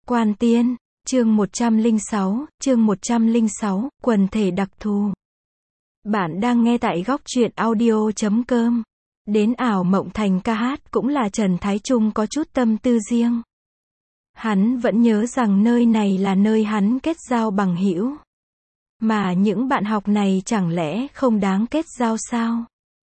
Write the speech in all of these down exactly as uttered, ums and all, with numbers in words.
Quan Tiên, chương một trăm lẻ sáu, chương một trăm lẻ sáu, quần thể đặc thù. Bạn đang nghe tại góc truyện audio chấm com. Đến ảo mộng thành ca hát cũng là Trần Thái Trung có chút tâm tư riêng. Hắn vẫn nhớ rằng nơi này là nơi hắn kết giao bằng hữu. Mà những bạn học này chẳng lẽ không đáng kết giao sao?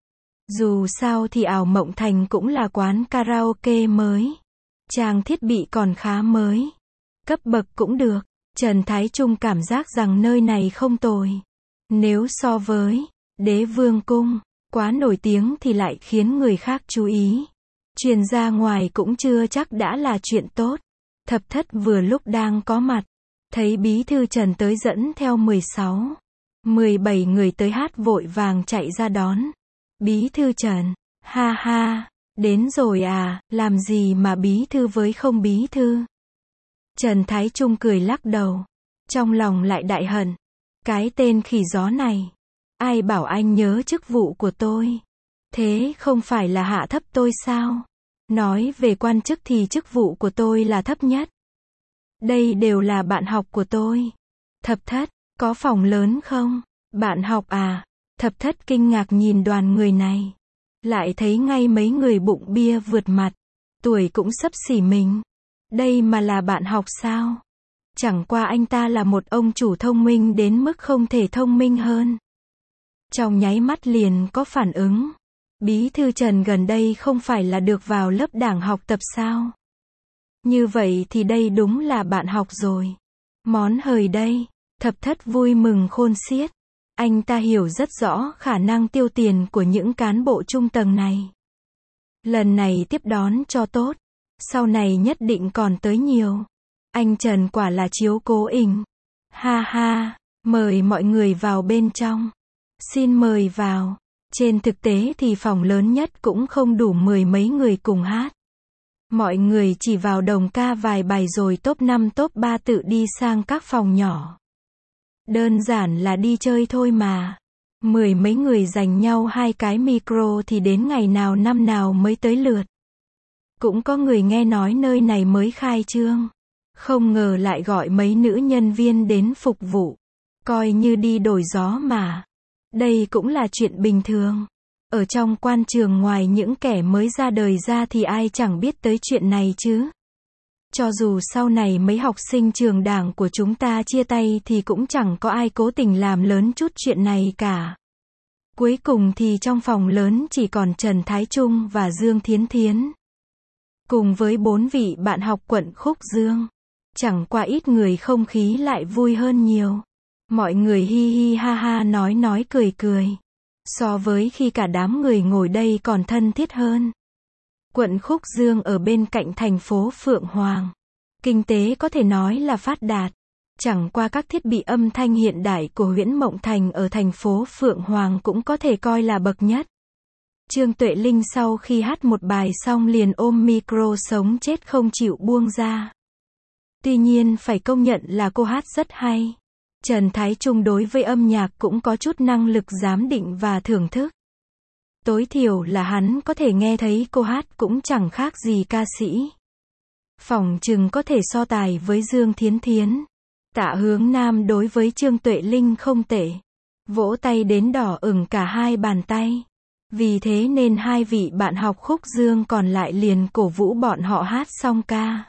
Dù sao thì ảo mộng thành cũng là quán karaoke mới. Trang thiết bị còn khá mới. Cấp bậc cũng được. Trần Thái Trung cảm giác rằng nơi này không tồi. Nếu so với Đế Vương Cung, quá nổi tiếng thì lại khiến người khác chú ý. Truyền ra ngoài cũng chưa chắc đã là chuyện tốt. Thập thất vừa lúc đang có mặt. Thấy bí thư Trần tới dẫn theo mười sáu, mười bảy người tới hát vội vàng chạy ra đón. Bí thư Trần, ha ha, đến rồi à, làm gì mà bí thư với không bí thư. Trần Thái Trung cười lắc đầu. Trong lòng lại đại hận. Cái tên khỉ gió này. Ai bảo anh nhớ chức vụ của tôi. Thế không phải là hạ thấp tôi sao? Nói về quan chức thì chức vụ của tôi là thấp nhất. Đây đều là bạn học của tôi. Thập thất, có phòng lớn không? Bạn học à? Thập thất kinh ngạc nhìn đoàn người này. Lại thấy ngay mấy người bụng bia vượt mặt. Tuổi cũng xấp xỉ mình. Đây mà là bạn học sao? Chẳng qua anh ta là một ông chủ thông minh đến mức không thể thông minh hơn. Trong nháy mắt liền có phản ứng. Bí thư Trần gần đây không phải là được vào lớp đảng học tập sao? Như vậy thì đây đúng là bạn học rồi. Món hời đây. Thập thất vui mừng khôn xiết. Anh ta hiểu rất rõ khả năng tiêu tiền của những cán bộ trung tầng này. Lần này tiếp đón cho tốt. Sau này nhất định còn tới nhiều. Anh Trần quả là chiếu cố ỉnh. Ha ha, mời mọi người vào bên trong. Xin mời vào. Trên thực tế thì phòng lớn nhất cũng không đủ mười mấy người cùng hát. Mọi người chỉ vào đồng ca vài bài rồi top năm top ba tự đi sang các phòng nhỏ. Đơn giản là đi chơi thôi mà. Mười mấy người dành nhau hai cái micro thì đến ngày nào năm nào mới tới lượt. Cũng có người nghe nói nơi này mới khai trương. Không ngờ lại gọi mấy nữ nhân viên đến phục vụ. Coi như đi đổi gió mà. Đây cũng là chuyện bình thường. Ở trong quan trường ngoài những kẻ mới ra đời ra thì ai chẳng biết tới chuyện này chứ. Cho dù sau này mấy học sinh trường đảng của chúng ta chia tay thì cũng chẳng có ai cố tình làm lớn chút chuyện này cả. Cuối cùng thì trong phòng lớn chỉ còn Trần Thái Trung và Dương Thiến Thiến. Cùng với bốn vị bạn học quận Khúc Dương. Chẳng qua ít người không khí lại vui hơn nhiều. Mọi người hi hi ha ha nói nói cười cười. So với khi cả đám người ngồi đây còn thân thiết hơn. Quận Khúc Dương ở bên cạnh thành phố Phượng Hoàng. Kinh tế có thể nói là phát đạt. Chẳng qua các thiết bị âm thanh hiện đại của Huyễn Mộng Thành ở thành phố Phượng Hoàng cũng có thể coi là bậc nhất. Trương Tuệ Linh sau khi hát một bài xong liền ôm micro sống chết không chịu buông ra. Tuy nhiên phải công nhận là cô hát rất hay. Trần Thái Trung đối với âm nhạc cũng có chút năng lực giám định và thưởng thức. Tối thiểu là hắn có thể nghe thấy cô hát cũng chẳng khác gì ca sĩ. Phỏng chừng có thể so tài với Dương Thiến Thiến. Tạ Hướng Nam đối với Trương Tuệ Linh không tệ. Vỗ tay đến đỏ ửng cả hai bàn tay. Vì thế nên hai vị bạn học Khúc Dương còn lại liền cổ vũ bọn họ hát xong ca.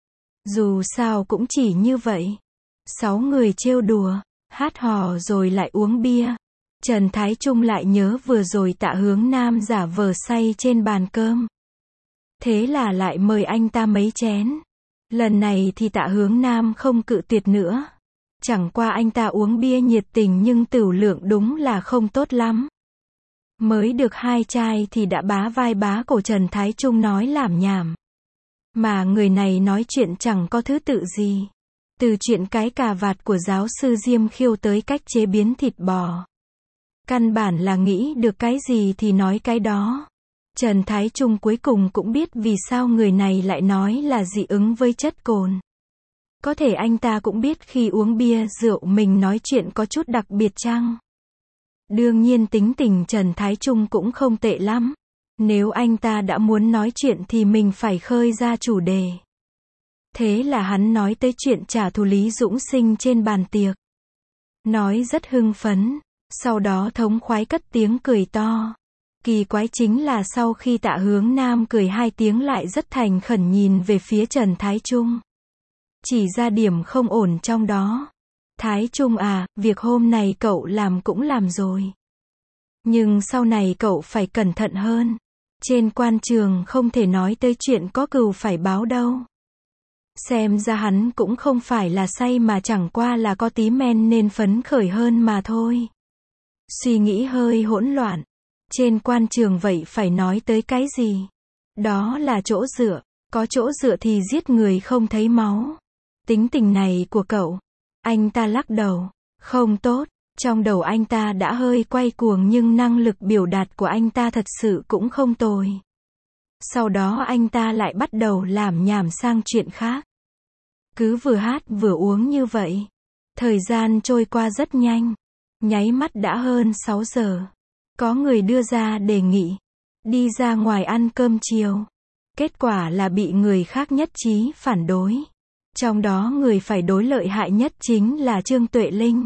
Dù sao cũng chỉ như vậy. Sáu người trêu đùa, hát hò rồi lại uống bia. Trần Thái Trung lại nhớ vừa rồi Tạ Hướng Nam giả vờ say trên bàn cơm. Thế là lại mời anh ta mấy chén. Lần này thì Tạ Hướng Nam không cự tuyệt nữa. Chẳng qua anh ta uống bia nhiệt tình nhưng tửu lượng đúng là không tốt lắm. Mới được hai chai thì đã bá vai bá cổ Trần Thái Trung nói lảm nhảm. Mà người này nói chuyện chẳng có thứ tự gì. Từ chuyện cái cà vạt của giáo sư Diêm Khiêu tới cách chế biến thịt bò. Căn bản là nghĩ được cái gì thì nói cái đó. Trần Thái Trung cuối cùng cũng biết vì sao người này lại nói là dị ứng với chất cồn. Có thể anh ta cũng biết khi uống bia rượu mình nói chuyện có chút đặc biệt chăng? Đương nhiên tính tình Trần Thái Trung cũng không tệ lắm. Nếu anh ta đã muốn nói chuyện thì mình phải khơi ra chủ đề. Thế là hắn nói tới chuyện trả thù Lý Dũng Sinh trên bàn tiệc. Nói rất hưng phấn, sau đó thống khoái cất tiếng cười to. Kỳ quái chính là sau khi Tạ Hướng Nam cười hai tiếng lại rất thành khẩn nhìn về phía Trần Thái Trung. Chỉ ra điểm không ổn trong đó. Thái Trung à, việc hôm nay cậu làm cũng làm rồi. Nhưng sau này cậu phải cẩn thận hơn. Trên quan trường không thể nói tới chuyện có cừu phải báo đâu. Xem ra hắn cũng không phải là say mà chẳng qua là có tí men nên phấn khởi hơn mà thôi. Suy nghĩ hơi hỗn loạn. Trên quan trường vậy phải nói tới cái gì? Đó là chỗ dựa. Có chỗ dựa thì giết người không thấy máu. Tính tình này của cậu. Anh ta lắc đầu. Không tốt. Trong đầu anh ta đã hơi quay cuồng nhưng năng lực biểu đạt của anh ta thật sự cũng không tồi. Sau đó anh ta lại bắt đầu làm nhảm sang chuyện khác. Cứ vừa hát vừa uống như vậy. Thời gian trôi qua rất nhanh. Nháy mắt đã hơn sáu giờ. Có người đưa ra đề nghị. Đi ra ngoài ăn cơm chiều. Kết quả là bị người khác nhất trí phản đối. Trong đó người phải đối lợi hại nhất chính là Trương Tuệ Linh.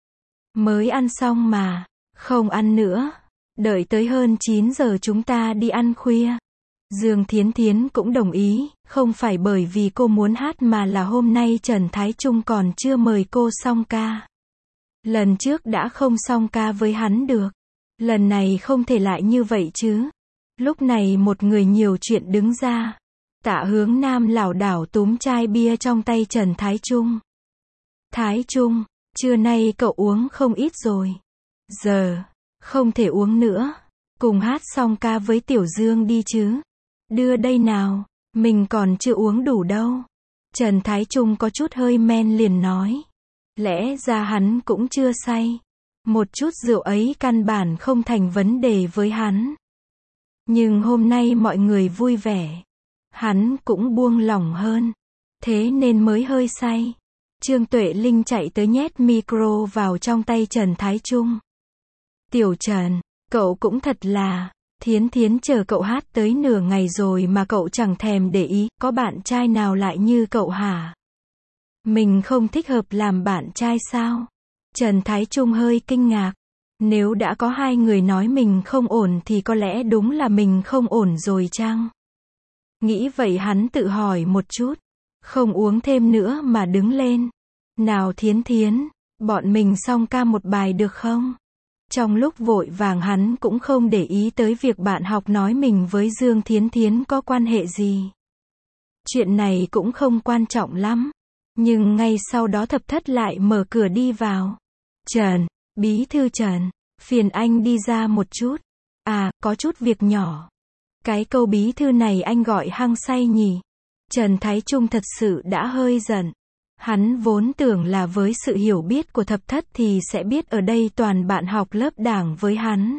Mới ăn xong mà. Không ăn nữa. Đợi tới hơn chín giờ chúng ta đi ăn khuya. Dương Thiến Thiến cũng đồng ý, không phải bởi vì cô muốn hát mà là hôm nay Trần Thái Trung còn chưa mời cô song ca. Lần trước đã không song ca với hắn được. Lần này không thể lại như vậy chứ. Lúc này một người nhiều chuyện đứng ra. Tạ Hướng Nam lảo đảo túm chai bia trong tay Trần Thái Trung. Thái Trung, trưa nay cậu uống không ít rồi. Giờ, không thể uống nữa. Cùng hát song ca với Tiểu Dương đi chứ. Đưa đây nào, mình còn chưa uống đủ đâu. Trần Thái Trung có chút hơi men liền nói. Lẽ ra hắn cũng chưa say. Một chút rượu ấy căn bản không thành vấn đề với hắn. Nhưng hôm nay mọi người vui vẻ. Hắn cũng buông lỏng hơn. Thế nên mới hơi say. Trương Tuệ Linh chạy tới nhét micro vào trong tay Trần Thái Trung. Tiểu Trần, cậu cũng thật là. Thiến Thiến chờ cậu hát tới nửa ngày rồi mà cậu chẳng thèm để ý, có bạn trai nào lại như cậu hả? Mình không thích hợp làm bạn trai sao? Trần Thái Trung hơi kinh ngạc. Nếu đã có hai người nói mình không ổn thì có lẽ đúng là mình không ổn rồi chăng? Nghĩ vậy hắn tự hỏi một chút. Không uống thêm nữa mà đứng lên. Nào Thiến Thiến, bọn mình song ca một bài được không? Trong lúc vội vàng hắn cũng không để ý tới việc bạn học nói mình với Dương Thiến Thiến có quan hệ gì. Chuyện này cũng không quan trọng lắm. Nhưng ngay sau đó thập thất lại mở cửa đi vào. Trần, bí thư Trần, phiền anh đi ra một chút. À, có chút việc nhỏ. Cái câu bí thư này anh gọi hăng say nhỉ? Trần Thái Trung thật sự đã hơi giận. Hắn vốn tưởng là với sự hiểu biết của thập thất thì sẽ biết ở đây toàn bạn học lớp đảng với hắn.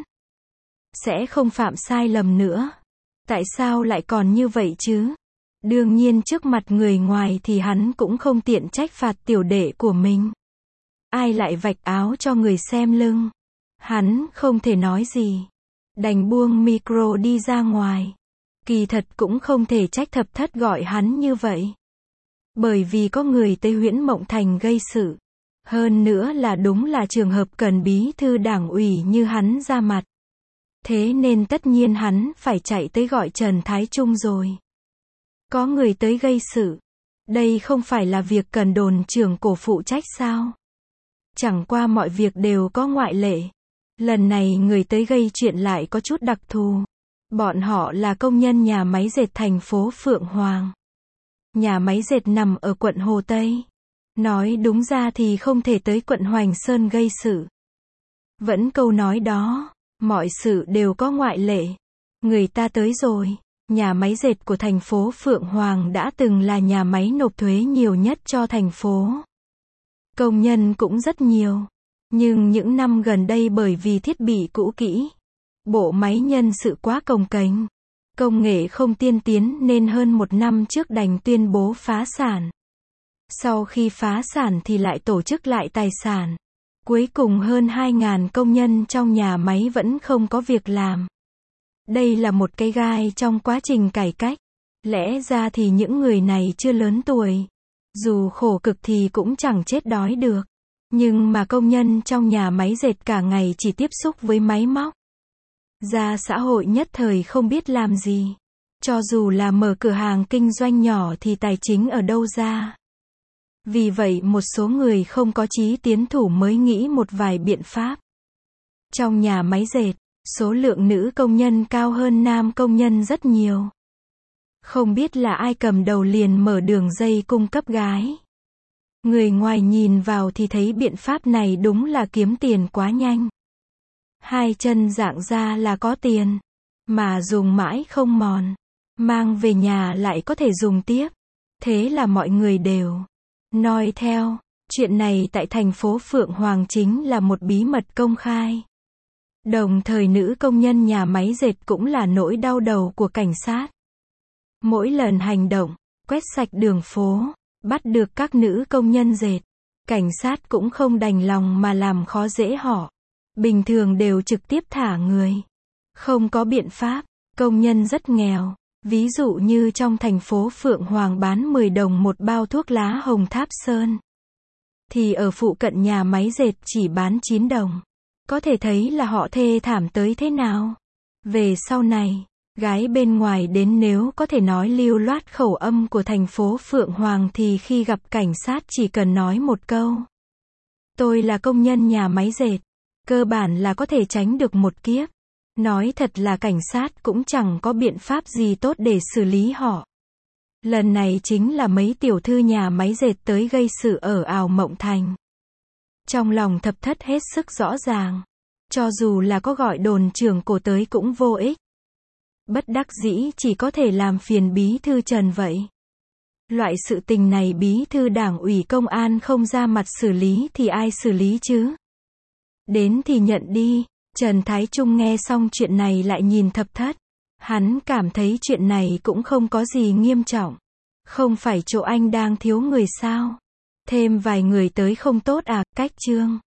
Sẽ không phạm sai lầm nữa. Tại sao lại còn như vậy chứ? Đương nhiên trước mặt người ngoài thì hắn cũng không tiện trách phạt tiểu đệ của mình. Ai lại vạch áo cho người xem lưng? Hắn không thể nói gì. Đành buông micro đi ra ngoài. Kỳ thật cũng không thể trách thập thất gọi hắn như vậy. Bởi vì có người tới Huyễn Mộng Thành gây sự. Hơn nữa là đúng là trường hợp cần bí thư đảng ủy như hắn ra mặt. Thế nên tất nhiên hắn phải chạy tới gọi Trần Thái Trung rồi. Có người tới gây sự. Đây không phải là việc cần đồn trưởng cổ phụ trách sao? Chẳng qua mọi việc đều có ngoại lệ. Lần này người tới gây chuyện lại có chút đặc thù. Bọn họ là công nhân nhà máy dệt thành phố Phượng Hoàng. Nhà máy dệt nằm ở quận Hồ Tây. Nói đúng ra thì không thể tới quận Hoành Sơn gây sự. Vẫn câu nói đó, mọi sự đều có ngoại lệ. Người ta tới rồi. Nhà máy dệt của thành phố Phượng Hoàng đã từng là nhà máy nộp thuế nhiều nhất cho thành phố. Công nhân cũng rất nhiều. Nhưng những năm gần đây bởi vì thiết bị cũ kỹ, bộ máy nhân sự quá cồng kềnh, công nghệ không tiên tiến nên hơn một năm trước đành tuyên bố phá sản. Sau khi phá sản thì lại tổ chức lại tài sản. Cuối cùng hơn hai nghìn công nhân trong nhà máy vẫn không có việc làm. Đây là một cái gai trong quá trình cải cách. Lẽ ra thì những người này chưa lớn tuổi. Dù khổ cực thì cũng chẳng chết đói được. Nhưng mà công nhân trong nhà máy dệt cả ngày chỉ tiếp xúc với máy móc. Ra xã hội nhất thời không biết làm gì. Cho dù là mở cửa hàng kinh doanh nhỏ thì tài chính ở đâu ra. Vì vậy một số người không có chí tiến thủ mới nghĩ một vài biện pháp. Trong nhà máy dệt, số lượng nữ công nhân cao hơn nam công nhân rất nhiều. Không biết là ai cầm đầu liền mở đường dây cung cấp gái. Người ngoài nhìn vào thì thấy biện pháp này đúng là kiếm tiền quá nhanh. Hai chân dạng ra là có tiền, mà dùng mãi không mòn, mang về nhà lại có thể dùng tiếp. Thế là mọi người đều noi theo. Chuyện này tại thành phố Phượng Hoàng chính là một bí mật công khai. Đồng thời nữ công nhân nhà máy dệt cũng là nỗi đau đầu của cảnh sát. Mỗi lần hành động, quét sạch đường phố, bắt được các nữ công nhân dệt, cảnh sát cũng không đành lòng mà làm khó dễ họ. Bình thường đều trực tiếp thả người. Không có biện pháp, công nhân rất nghèo. Ví dụ như trong thành phố Phượng Hoàng bán mười đồng một bao thuốc lá hồng Tháp Sơn. Thì ở phụ cận nhà máy dệt chỉ bán chín đồng. Có thể thấy là họ thê thảm tới thế nào. Về sau này, gái bên ngoài đến nếu có thể nói lưu loát khẩu âm của thành phố Phượng Hoàng thì khi gặp cảnh sát chỉ cần nói một câu. Tôi là công nhân nhà máy dệt. Cơ bản là có thể tránh được một kiếp. Nói thật là cảnh sát cũng chẳng có biện pháp gì tốt để xử lý họ. Lần này chính là mấy tiểu thư nhà máy dệt tới gây sự ở Ào Mộng Thành. Trong lòng thập thất hết sức rõ ràng. Cho dù là có gọi đồn trưởng cổ tới cũng vô ích. Bất đắc dĩ chỉ có thể làm phiền bí thư Trần vậy. Loại sự tình này bí thư đảng ủy công an không ra mặt xử lý thì ai xử lý chứ? Đến thì nhận đi. Trần Thái Trung nghe xong chuyện này lại nhìn thập thất. Hắn cảm thấy chuyện này cũng không có gì nghiêm trọng. Không phải chỗ anh đang thiếu người sao? Thêm vài người tới không tốt à, cách chương.